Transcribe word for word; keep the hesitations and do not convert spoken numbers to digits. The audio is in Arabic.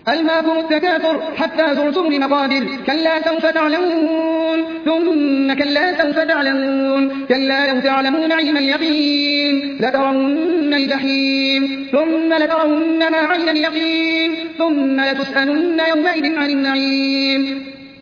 ألهاكم التكاثر حتى زرتم المقابر كلا سوف تعلمون ثم كلا سوف تعلمون كلا لو تعلمون علم اليقين لترون الجحيم ثم لترونها عين اليقين ثم لتسألن يومئذ عن النعيم